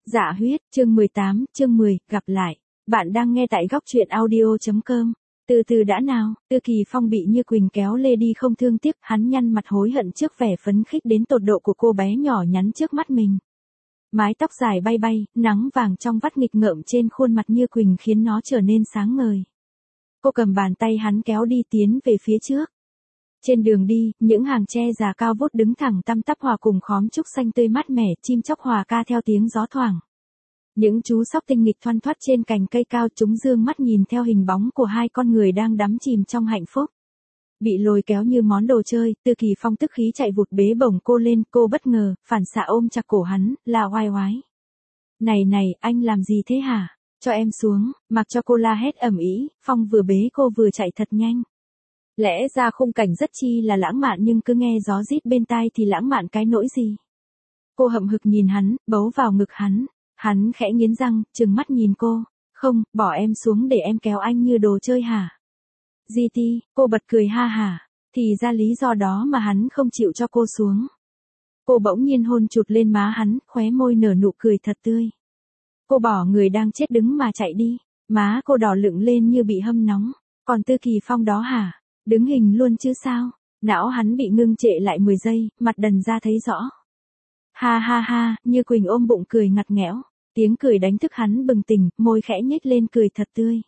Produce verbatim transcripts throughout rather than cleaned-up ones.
Dạ huyết, chương mười tám, chương mười, gặp lại. Bạn đang nghe tại góc truyện audio.com. Từ từ đã nào, Tư Kỳ Phong bị Như Quỳnh kéo lê đi không thương tiếc, hắn nhăn mặt hối hận trước vẻ phấn khích đến tột độ của cô bé nhỏ nhắn trước mắt mình. Mái tóc dài bay bay, nắng vàng trong vắt nghịch ngợm trên khuôn mặt Như Quỳnh khiến nó trở nên sáng ngời. Cô cầm bàn tay hắn kéo đi tiến về phía trước. Trên đường đi, những hàng tre già cao vút đứng thẳng tăm tắp hòa cùng khóm trúc xanh tươi mát mẻ, chim chóc hòa ca theo tiếng gió thoảng. Những chú sóc tinh nghịch thoăn thoắt trên cành cây cao, chúng dương mắt nhìn theo hình bóng của hai con người đang đắm chìm trong hạnh phúc. Bị lôi kéo như món đồ chơi, Tư Kỳ Phong tức khí chạy vụt bế bổng cô lên, cô bất ngờ, phản xạ ôm chặt cổ hắn, là oai oái. Này này, anh làm gì thế hả? Cho em xuống, mặc cho cô la hét ầm ĩ. Phong vừa bế cô vừa chạy thật nhanh. Lẽ ra khung cảnh rất chi là lãng mạn nhưng cứ nghe gió rít bên tai thì lãng mạn cái nỗi gì. Cô hậm hực nhìn hắn, bấu vào ngực hắn. Hắn khẽ nghiến răng, trừng mắt nhìn cô. Không, bỏ em xuống để em kéo anh như đồ chơi hả? Di ti, cô bật cười ha hả. Thì ra lý do đó mà hắn không chịu cho cô xuống. Cô bỗng nhiên hôn chụt lên má hắn, khóe môi nở nụ cười thật tươi. Cô bỏ người đang chết đứng mà chạy đi. Má cô đỏ lựng lên như bị hâm nóng. Còn Tư Kỳ Phong đó hả? Đứng hình luôn chứ sao? Não hắn bị ngưng trệ lại mười giây, mặt đần ra thấy rõ. Ha ha ha, Như Quỳnh ôm bụng cười ngặt nghẽo. Tiếng cười đánh thức hắn bừng tỉnh, môi khẽ nhếch lên cười thật tươi.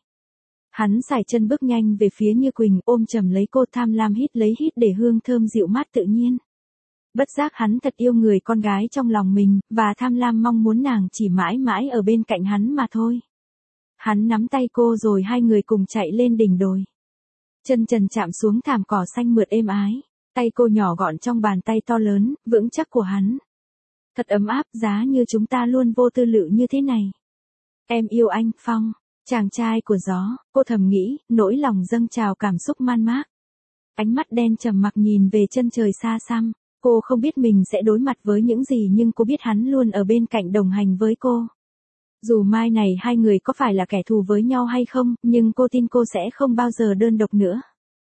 Hắn sải chân bước nhanh về phía Như Quỳnh, ôm chầm lấy cô, tham lam hít lấy hít để hương thơm dịu mát tự nhiên. Bất giác hắn thật yêu người con gái trong lòng mình, và tham lam mong muốn nàng chỉ mãi mãi ở bên cạnh hắn mà thôi. Hắn nắm tay cô rồi hai người cùng chạy lên đỉnh đồi. Chân trần chạm xuống thảm cỏ xanh mượt êm ái. Tay cô nhỏ gọn trong bàn tay to lớn, vững chắc của hắn. Thật ấm áp, giá như chúng ta luôn vô tư lự như thế này. Em yêu anh, Phong. Chàng trai của gió, cô thầm nghĩ, nỗi lòng dâng trào cảm xúc man mác. Ánh mắt đen trầm mặc nhìn về chân trời xa xăm. Cô không biết mình sẽ đối mặt với những gì nhưng cô biết hắn luôn ở bên cạnh đồng hành với cô. Dù mai này hai người có phải là kẻ thù với nhau hay không, nhưng cô tin cô sẽ không bao giờ đơn độc nữa.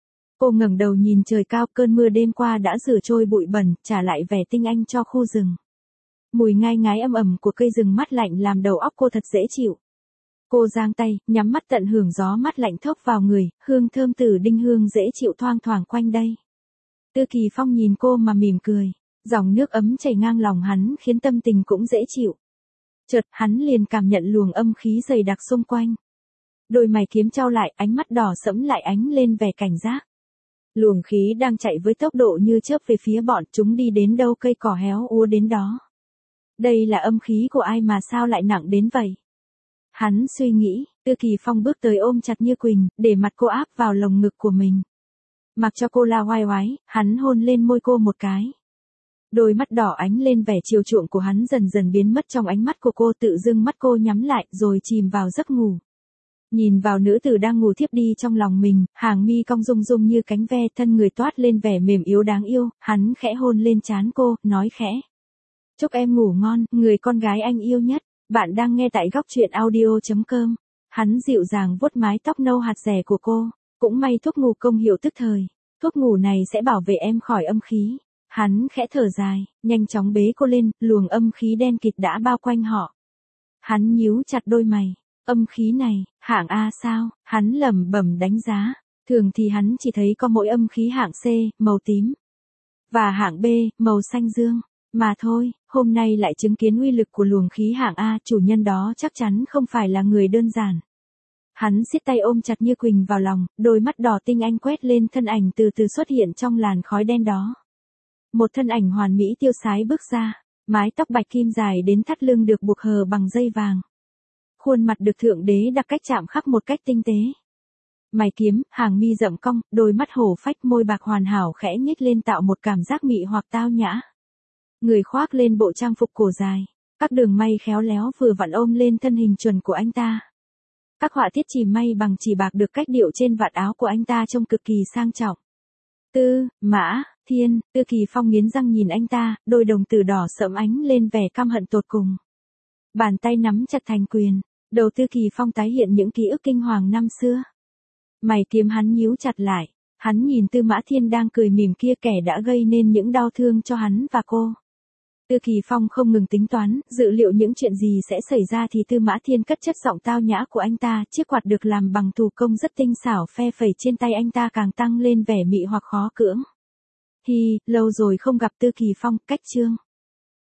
Cô ngẩng đầu nhìn trời cao, cơn mưa đêm qua đã rửa trôi bụi bẩn, trả lại vẻ tinh anh cho khu rừng. Mùi ngai ngái âm ầm của cây rừng mát lạnh làm đầu óc cô thật dễ chịu. Cô giang tay, nhắm mắt tận hưởng gió mát lạnh thốc vào người, hương thơm từ đinh hương dễ chịu thoang thoảng quanh đây. Tư Kỳ Phong nhìn cô mà mỉm cười, dòng nước ấm chảy ngang lòng hắn khiến tâm tình cũng dễ chịu. Chợt hắn liền cảm nhận luồng âm khí dày đặc xung quanh. Đôi mày kiếm chau lại, ánh mắt đỏ sẫm lại ánh lên vẻ cảnh giác. Luồng khí đang chạy với tốc độ như chớp về phía bọn chúng, đi đến đâu cây cỏ héo úa đến đó. Đây là âm khí của ai mà sao lại nặng đến vậy? Hắn suy nghĩ. Tư Kỳ Phong bước tới ôm chặt Như Quỳnh, để mặt cô áp vào lồng ngực của mình. Mặc cho cô la oai oái, hắn hôn lên môi cô một cái. Đôi mắt đỏ ánh lên vẻ chiều chuộng của hắn dần dần biến mất trong ánh mắt của cô, tự dưng mắt cô nhắm lại rồi chìm vào giấc ngủ. Nhìn vào nữ tử đang ngủ thiếp đi trong lòng mình, hàng mi cong rung rung như cánh ve, thân người toát lên vẻ mềm yếu đáng yêu, hắn khẽ hôn lên trán cô, nói khẽ. Chúc em ngủ ngon, người con gái anh yêu nhất. Bạn đang nghe tại góc truyện audio.com. Hắn dịu dàng vuốt mái tóc nâu hạt rẻ của cô. Cũng may thuốc ngủ công hiệu tức thời. Thuốc ngủ này sẽ bảo vệ em khỏi âm khí. Hắn khẽ thở dài, nhanh chóng bế cô lên, luồng âm khí đen kịt đã bao quanh họ. Hắn nhíu chặt đôi mày. Âm khí này, hạng A sao? Hắn lẩm bẩm đánh giá. Thường thì hắn chỉ thấy có mỗi âm khí hạng C, màu tím. Và hạng B, màu xanh dương. Mà thôi, hôm nay lại chứng kiến uy lực của luồng khí hạng A, chủ nhân đó chắc chắn không phải là người đơn giản. Hắn siết tay ôm chặt Như Quỳnh vào lòng, đôi mắt đỏ tinh anh quét lên thân ảnh từ từ xuất hiện trong làn khói đen đó. Một thân ảnh hoàn mỹ tiêu sái bước ra, mái tóc bạch kim dài đến thắt lưng được buộc hờ bằng dây vàng. Khuôn mặt được thượng đế đặc cách chạm khắc một cách tinh tế. Mày kiếm, hàng mi rậm cong, đôi mắt hổ phách, môi bạc hoàn hảo khẽ nhếch lên tạo một cảm giác mị hoặc tao nhã. Người khoác lên bộ trang phục cổ dài, các đường may khéo léo vừa vặn ôm lên thân hình chuẩn của anh ta. Các họa tiết chìm may bằng chỉ bạc được cách điệu trên vạt áo của anh ta trông cực kỳ sang trọng. Tư, Mã, Thiên, Tư Kỳ Phong nghiến răng nhìn anh ta, đôi đồng tử đỏ sẫm ánh lên vẻ căm hận tột cùng. Bàn tay nắm chặt thành quyền, đầu Tư Kỳ Phong tái hiện những ký ức kinh hoàng năm xưa. Mày kiếm hắn nhíu chặt lại, hắn nhìn Tư Mã Thiên đang cười mỉm kia, kẻ đã gây nên những đau thương cho hắn và cô. Tư Kỳ Phong không ngừng tính toán, dự liệu những chuyện gì sẽ xảy ra thì Tư Mã Thiên cất chất giọng tao nhã của anh ta, chiếc quạt được làm bằng thủ công rất tinh xảo phe phẩy trên tay anh ta càng tăng lên vẻ mị hoặc khó cưỡng. Hi, lâu rồi không gặp Tư Kỳ Phong, cách chương.